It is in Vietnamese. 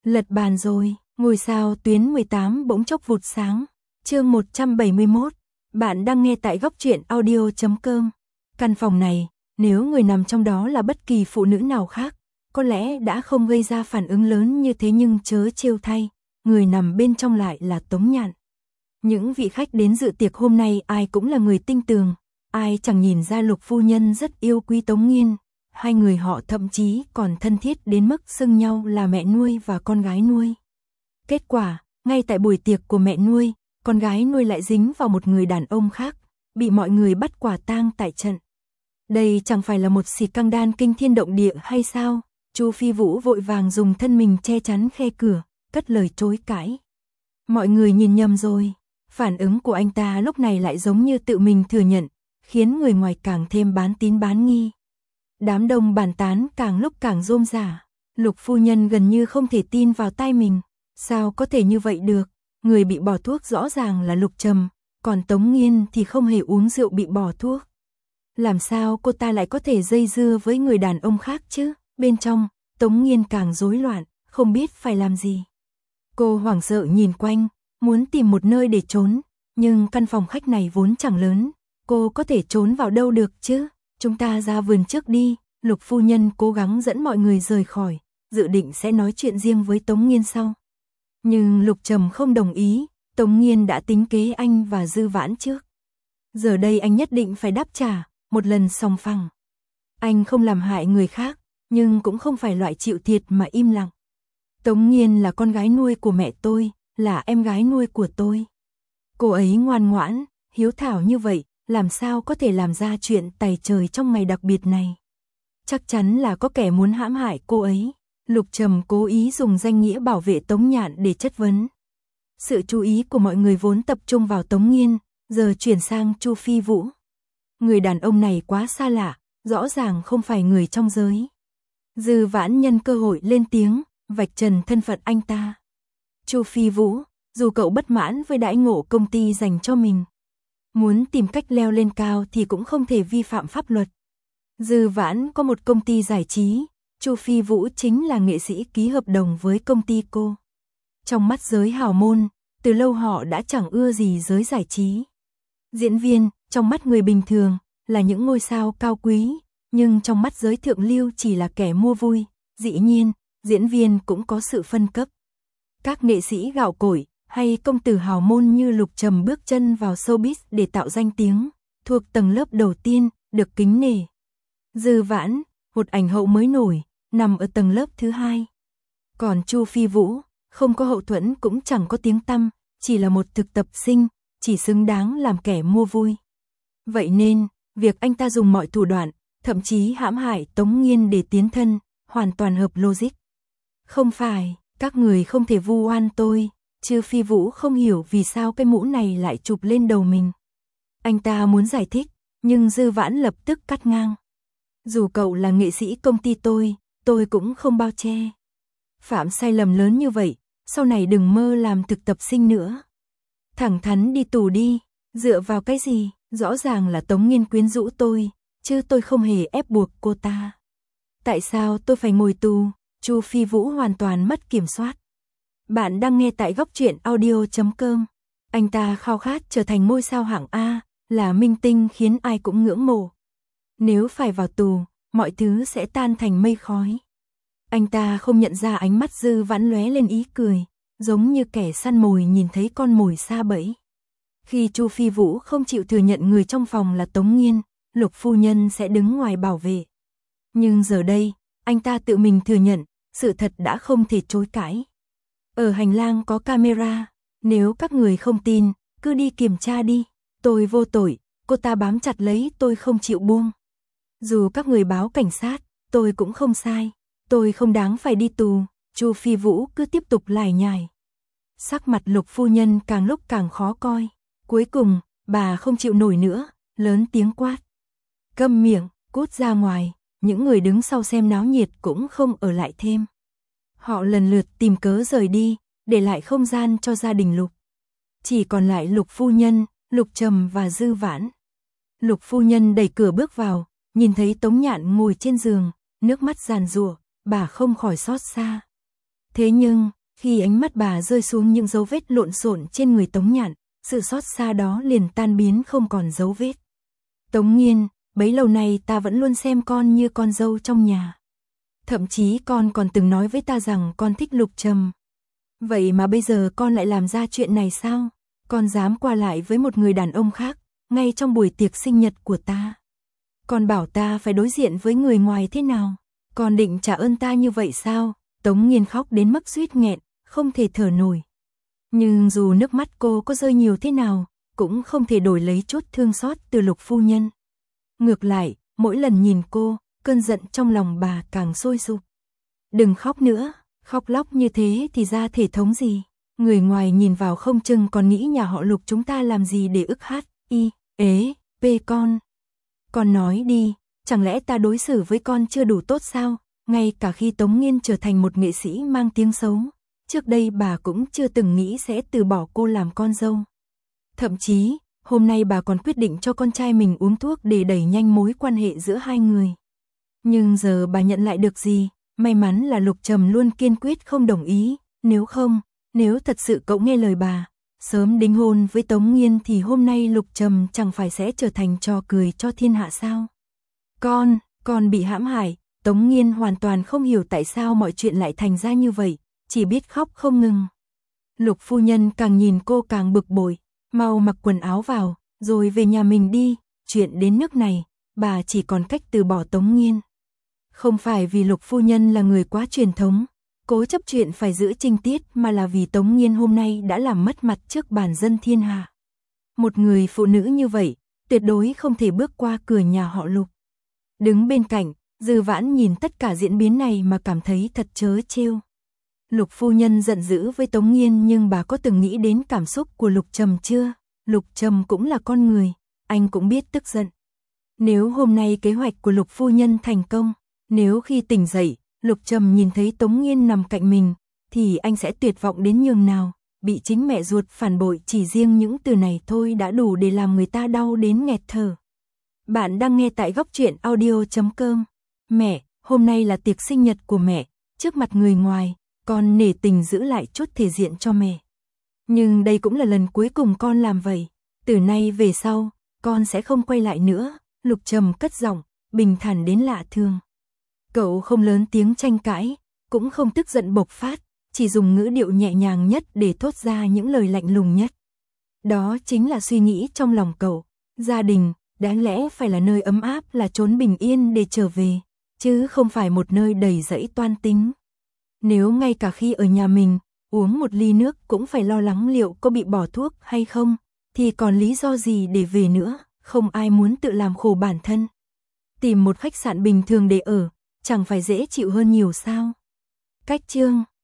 Lật bàn rồi, ngôi sao tuyến 18 bỗng chốc vụt sáng. Chương 171. Bạn đang nghe tại góc truyện audio.com. Căn phòng này, nếu người nằm trong đó là bất kỳ phụ nữ nào khác, có lẽ đã không gây ra phản ứng lớn như thế, nhưng chớ trêu thay, người nằm bên trong lại là Tống Nhạn. Những vị khách đến dự tiệc hôm nay ai cũng là người tinh tường, ai chẳng nhìn ra Lục phu nhân rất yêu quý Tống Nghiên. Hai người họ thậm chí còn thân thiết đến mức xưng nhau là mẹ nuôi và con gái nuôi. Kết quả, ngay tại buổi tiệc của mẹ nuôi, con gái nuôi lại dính vào một người đàn ông khác, bị mọi người bắt quả tang tại trận. Đây chẳng phải là một scandal kinh thiên động địa hay sao? Chu Phi Vũ vội vàng dùng thân mình che chắn khe cửa, cất lời chối cãi. Mọi người nhìn nhầm rồi. Phản ứng của anh ta lúc này lại giống như tự mình thừa nhận, khiến người ngoài càng thêm bán tín bán nghi. Đám đông bàn tán càng lúc càng rôm rả. Lục phu nhân gần như không thể tin vào tai mình. Sao có thể như vậy được? Người bị bỏ thuốc rõ ràng là Lục Trầm, còn Tống Nghiên thì không hề uống rượu bị bỏ thuốc. Làm sao cô ta lại có thể dây dưa với người đàn ông khác chứ? Bên trong, Tống Nghiên càng rối loạn, không biết phải làm gì. Cô hoảng sợ nhìn quanh, muốn tìm một nơi để trốn, nhưng căn phòng khách này vốn chẳng lớn, cô có thể trốn vào đâu được chứ? Chúng ta ra vườn trước đi. Lục phu nhân cố gắng dẫn mọi người rời khỏi, dự định sẽ nói chuyện riêng với Tống Nghiên sau. Nhưng Lục Trầm không đồng ý, Tống Nghiên đã tính kế anh và Dư Vãn trước. Giờ đây anh nhất định phải đáp trả, một lần sòng phẳng. Anh không làm hại người khác, nhưng cũng không phải loại chịu thiệt mà im lặng. Tống Nghiên là con gái nuôi của mẹ tôi, là em gái nuôi của tôi. Cô ấy ngoan ngoãn, hiếu thảo như vậy, làm sao có thể làm ra chuyện tày trời trong ngày đặc biệt này? Chắc chắn là có kẻ muốn hãm hại cô ấy. Lục Trầm cố ý dùng danh nghĩa bảo vệ Tống Nhạn để chất vấn. Sự chú ý của mọi người vốn tập trung vào Tống Nghiên, giờ chuyển sang Chu Phi Vũ. Người đàn ông này quá xa lạ, rõ ràng không phải người trong giới. Dư Vãn nhân cơ hội lên tiếng, vạch trần thân phận anh ta. Chu Phi Vũ, dù cậu bất mãn với đãi ngộ công ty dành cho mình, muốn tìm cách leo lên cao thì cũng không thể vi phạm pháp luật. Dư Vãn có một công ty giải trí, Chu Phi Vũ chính là nghệ sĩ ký hợp đồng với công ty cô. Trong mắt giới hào môn, từ lâu họ đã chẳng ưa gì giới giải trí. Diễn viên, trong mắt người bình thường, là những ngôi sao cao quý, nhưng trong mắt giới thượng lưu chỉ là kẻ mua vui. Dĩ nhiên, diễn viên cũng có sự phân cấp. Các nghệ sĩ gạo cội hay công tử hào môn như Lục Trầm bước chân vào showbiz để tạo danh tiếng, thuộc tầng lớp đầu tiên, được kính nể. Dư Vãn, một ảnh hậu mới nổi, nằm ở tầng lớp thứ hai. Còn Chu Phi Vũ, không có hậu thuẫn cũng chẳng có tiếng tăm, chỉ là một thực tập sinh, chỉ xứng đáng làm kẻ mua vui. Vậy nên, việc anh ta dùng mọi thủ đoạn, thậm chí hãm hại Tống Nghiên để tiến thân, hoàn toàn hợp logic. Không phải, các người không thể vu oan tôi. Chu Phi Vũ không hiểu vì sao cái mũ này lại chụp lên đầu mình. Anh ta muốn giải thích, nhưng Dư Vãn lập tức cắt ngang. Dù cậu là nghệ sĩ công ty tôi cũng không bao che. Phạm sai lầm lớn như vậy, sau này đừng mơ làm thực tập sinh nữa. Thẳng thắn đi tù đi, dựa vào cái gì? Rõ ràng là Tống Nghiên quyến rũ tôi, chứ tôi không hề ép buộc cô ta. Tại sao tôi phải ngồi tù? Chu Phi Vũ hoàn toàn mất kiểm soát. Bạn đang nghe tại góc truyện audio.com. Anh ta khao khát trở thành ngôi sao hạng A, là minh tinh khiến ai cũng ngưỡng mộ. Nếu phải vào tù, mọi thứ sẽ tan thành mây khói. Anh ta không nhận ra ánh mắt Dư Vãn lóe lên ý cười, giống như kẻ săn mồi nhìn thấy con mồi sa bẫy. Khi Chu Phi Vũ không chịu thừa nhận người trong phòng là Tống Nghiên, Lục phu nhân sẽ đứng ngoài bảo vệ. Nhưng giờ đây, anh ta tự mình thừa nhận, sự thật đã không thể chối cãi. Ở hành lang có camera, nếu các người không tin, cứ đi kiểm tra đi. Tôi vô tội, cô ta bám chặt lấy tôi không chịu buông. Dù các người báo cảnh sát, tôi cũng không sai. Tôi không đáng phải đi tù. Chu Phi Vũ cứ tiếp tục lải nhải. Sắc mặt Lục phu nhân càng lúc càng khó coi. Cuối cùng, bà không chịu nổi nữa, lớn tiếng quát. Câm miệng, cút ra ngoài. Những người đứng sau xem náo nhiệt cũng không ở lại thêm. Họ lần lượt tìm cớ rời đi, để lại không gian cho gia đình Lục. Chỉ còn lại Lục phu nhân, Lục Trầm và Dư Vãn. Lục phu nhân đẩy cửa bước vào, nhìn thấy Tống Nhạn ngồi trên giường, nước mắt giàn giụa, bà không khỏi xót xa. Thế nhưng, Khi ánh mắt bà rơi xuống những dấu vết lộn xộn trên người Tống Nhạn, sự xót xa đó liền tan biến không còn dấu vết. Tống Nghiên, bấy lâu nay ta vẫn luôn xem con như con dâu trong nhà. Thậm chí con còn từng nói với ta rằng con thích Lục Trầm. Vậy mà bây giờ con lại làm ra chuyện này sao? Con dám qua lại với một người đàn ông khác, ngay trong buổi tiệc sinh nhật của ta. Con bảo ta phải đối diện với người ngoài thế nào? Con định trả ơn ta như vậy sao? Tống Nghiên khóc đến mức suýt nghẹn, không thể thở nổi. Nhưng dù nước mắt cô có rơi nhiều thế nào, cũng không thể đổi lấy chút thương xót từ Lục phu nhân. Ngược lại, mỗi lần nhìn cô, cơn giận trong lòng bà càng sôi sục. Đừng khóc nữa, khóc lóc như thế thì ra thể thống gì? Người ngoài nhìn vào không chừng còn nghĩ nhà họ Lục chúng ta làm gì để ức hát, con. Con nói đi, chẳng lẽ ta đối xử với con chưa đủ tốt sao? Ngay cả khi Tống Nghiên trở thành một nghệ sĩ mang tiếng xấu, trước đây bà cũng chưa từng nghĩ sẽ từ bỏ cô làm con dâu. Thậm chí, hôm nay bà còn quyết định cho con trai mình uống thuốc để đẩy nhanh mối quan hệ giữa hai người. Nhưng giờ bà nhận lại được gì? May mắn là Lục Trầm luôn kiên quyết không đồng ý, nếu thật sự cậu nghe lời bà, sớm đính hôn với Tống Nghiên thì hôm nay Lục Trầm chẳng phải sẽ trở thành trò cười cho thiên hạ sao? Con bị hãm hại. Tống Nghiên hoàn toàn không hiểu tại sao mọi chuyện lại thành ra như vậy, chỉ biết khóc không ngừng. Lục phu nhân càng nhìn cô càng bực bội, mau mặc quần áo vào, rồi về nhà mình đi, chuyện đến nước này, bà chỉ còn cách từ bỏ Tống Nghiên. Không phải vì Lục phu nhân là người quá truyền thống, cố chấp chuyện phải giữ trinh tiết mà là vì Tống Nghiên hôm nay đã làm mất mặt trước bản dân thiên hạ. Một người phụ nữ như vậy, tuyệt đối không thể bước qua cửa nhà họ Lục. Đứng bên cạnh, Dư Vãn nhìn tất cả diễn biến này mà cảm thấy thật trớ trêu. Lục phu nhân giận dữ với Tống Nghiên nhưng bà có từng nghĩ đến cảm xúc của Lục Trầm chưa? Lục Trầm cũng là con người, anh cũng biết tức giận. Nếu hôm nay kế hoạch của Lục phu nhân thành công, nếu khi tỉnh dậy, Lục Trầm nhìn thấy Tống Nghiên nằm cạnh mình, thì anh sẽ tuyệt vọng đến nhường nào, bị chính mẹ ruột phản bội chỉ riêng những từ này thôi đã đủ để làm người ta đau đến nghẹt thở. Bạn đang nghe tại Góc Truyện Audio.com. Mẹ, hôm nay là tiệc sinh nhật của mẹ, trước mặt người ngoài, con nể tình giữ lại chút thể diện cho mẹ. Nhưng đây cũng là lần cuối cùng con làm vậy, từ nay về sau, con sẽ không quay lại nữa. Lục Trầm cất giọng, bình thản đến lạ thường. Cậu không lớn tiếng tranh cãi, cũng không tức giận bộc phát, chỉ dùng ngữ điệu nhẹ nhàng nhất để thốt ra những lời lạnh lùng nhất. Đó chính là suy nghĩ trong lòng cậu, gia đình, đáng lẽ phải là nơi ấm áp, là chốn bình yên để trở về, chứ không phải một nơi đầy rẫy toan tính. Nếu ngay cả khi ở nhà mình, uống một ly nước cũng phải lo lắng liệu có bị bỏ thuốc hay không, thì còn lý do gì để về nữa, không ai muốn tự làm khổ bản thân. Tìm một khách sạn bình thường để ở, chẳng phải dễ chịu hơn nhiều sao? Cách chương